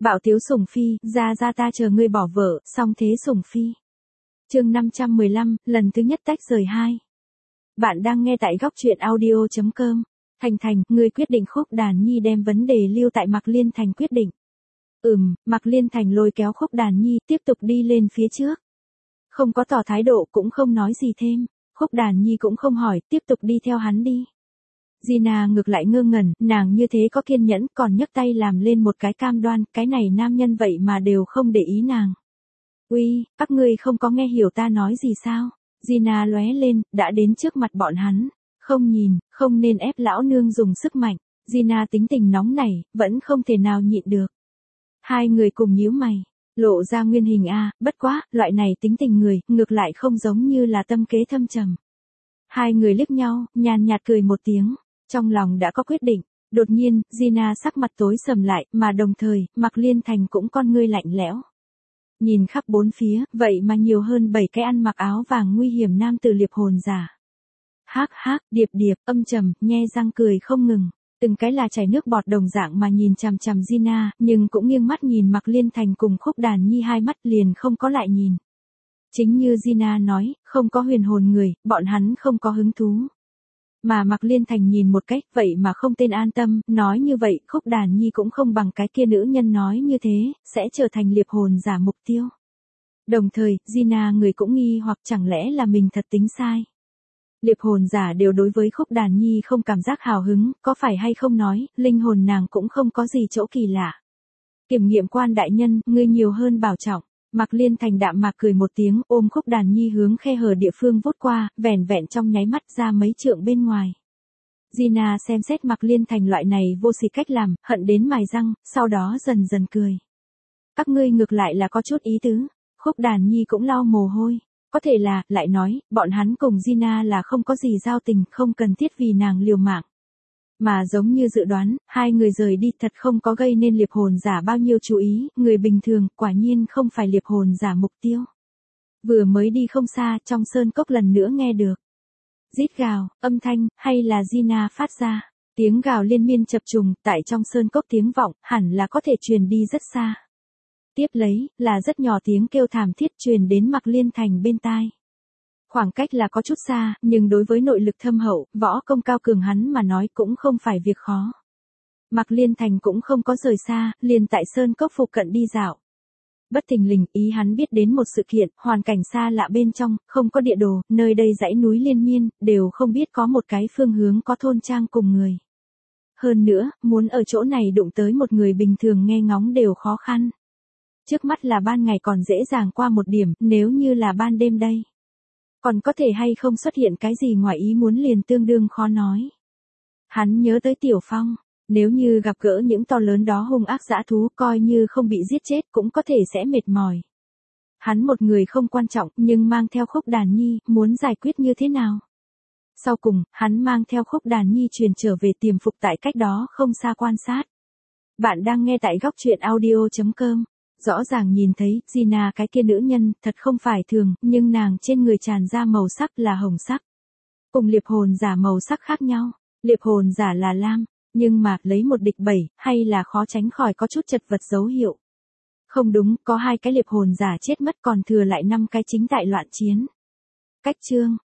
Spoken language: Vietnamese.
Bạo tiếu sủng phi, ra ta chờ ngươi bỏ vợ, xong thế sủng phi. Chương 515, lần thứ nhất tách rời 2. Bạn đang nghe tại góc truyện audio.com. Thành, ngươi quyết định Khúc Đàn Nhi đem vấn đề lưu tại Mạc Liên Thành quyết định. Mạc Liên Thành lôi kéo Khúc Đàn Nhi tiếp tục đi lên phía trước. Không có tỏ thái độ cũng không nói gì thêm, Khúc Đàn Nhi cũng không hỏi, tiếp tục đi theo hắn đi. Gina ngược lại ngơ ngẩn, nàng như thế có kiên nhẫn còn nhấc tay làm lên một cái cam đoan, cái này nam nhân vậy mà đều không để ý nàng. Uy, các ngươi không có nghe hiểu ta nói gì sao? Gina lóe lên, đã đến trước mặt bọn hắn. Không nhìn, không nên ép lão nương dùng sức mạnh. Gina tính tình nóng nảy, vẫn không thể nào nhịn được. Hai người cùng nhíu mày, lộ ra nguyên hình bất quá, loại này tính tình người, ngược lại không giống như là tâm kế thâm trầm. Hai người liếc nhau, nhàn nhạt cười một tiếng, trong lòng đã có quyết định. Đột nhiên, Gina sắc mặt tối sầm lại, mà đồng thời, Mạc Liên Thành cũng con ngươi lạnh lẽo. Nhìn khắp bốn phía, vậy mà nhiều hơn 7 cái ăn mặc áo vàng nguy hiểm nam tử liệp hồn giả. Hắc, điệp, âm trầm, nhe răng cười không ngừng, từng cái là chảy nước bọt đồng dạng mà nhìn chằm chằm Gina, nhưng cũng nghiêng mắt nhìn Mạc Liên Thành cùng Khúc Đàn Nhi hai mắt liền không có lại nhìn. Chính như Gina nói, không có huyền hồn người, bọn hắn không có hứng thú. Mà Mạc Liên Thành nhìn một cách, vậy mà không tên an tâm, nói như vậy, Khúc Đàn Nhi cũng không bằng cái kia nữ nhân nói như thế, sẽ trở thành liệp hồn giả mục tiêu. Đồng thời, Gina người cũng nghi hoặc chẳng lẽ là mình thật tính sai. Liệp hồn giả đều đối với Khúc Đàn Nhi không cảm giác hào hứng, có phải hay không nói, linh hồn nàng cũng không có gì chỗ kỳ lạ. Kiểm nghiệm quan đại nhân, ngươi nhiều hơn bảo trọng. Mạc Liên Thành đạm mạc cười một tiếng, ôm Khúc Đàn Nhi hướng khe hở địa phương vút qua, vẻn vẹn trong nháy mắt ra mấy trượng bên ngoài. Gina xem xét Mạc Liên Thành loại này vô sỉ cách làm, hận đến mài răng, sau đó dần dần cười. Các ngươi ngược lại là có chút ý tứ. Khúc Đàn Nhi cũng lau mồ hôi. Có thể là, lại nói, bọn hắn cùng Gina là không có gì giao tình, không cần thiết vì nàng liều mạng. Mà giống như dự đoán, hai người rời đi thật không có gây nên liệp hồn giả bao nhiêu chú ý, người bình thường, quả nhiên không phải liệp hồn giả mục tiêu. Vừa mới đi không xa, trong sơn cốc lần nữa nghe được. Rít gào, âm thanh, hay là Gina phát ra. Tiếng gào liên miên chập trùng, tại trong sơn cốc tiếng vọng, hẳn là có thể truyền đi rất xa. Tiếp lấy, là rất nhỏ tiếng kêu thảm thiết truyền đến Mạc Liên Thành bên tai. Khoảng cách là có chút xa, nhưng đối với nội lực thâm hậu, võ công cao cường hắn mà nói cũng không phải việc khó. Mạc Liên Thành cũng không có rời xa, liền tại sơn cốc phụ cận đi dạo. Bất thình lình, ý hắn biết đến một sự kiện, hoàn cảnh xa lạ bên trong, không có địa đồ, nơi đây dãy núi liên miên, đều không biết có một cái phương hướng có thôn trang cùng người. Hơn nữa, muốn ở chỗ này đụng tới một người bình thường nghe ngóng đều khó khăn. Trước mắt là ban ngày còn dễ dàng qua một điểm, nếu như là ban đêm đây. Còn có thể hay không xuất hiện cái gì ngoài ý muốn liền tương đương khó nói. Hắn nhớ tới Tiểu Phong, nếu như gặp gỡ những to lớn đó hung ác dã thú coi như không bị giết chết cũng có thể sẽ mệt mỏi. Hắn một người không quan trọng nhưng mang theo Khúc Đàn Nhi, muốn giải quyết như thế nào? Sau cùng, hắn mang theo Khúc Đàn Nhi truyền trở về tiềm phục tại cách đó không xa quan sát. Bạn đang nghe tại góc truyện audio.com. Rõ ràng nhìn thấy, Gina cái kia nữ nhân, thật không phải thường, nhưng nàng trên người tràn ra màu sắc là hồng sắc. Cùng liệp hồn giả màu sắc khác nhau, liệp hồn giả là lam, nhưng mà, lấy một địch 7, hay là khó tránh khỏi có chút chật vật dấu hiệu. Không đúng, có 2 cái liệp hồn giả chết mất còn thừa lại 5 cái chính tại loạn chiến. Cách chương,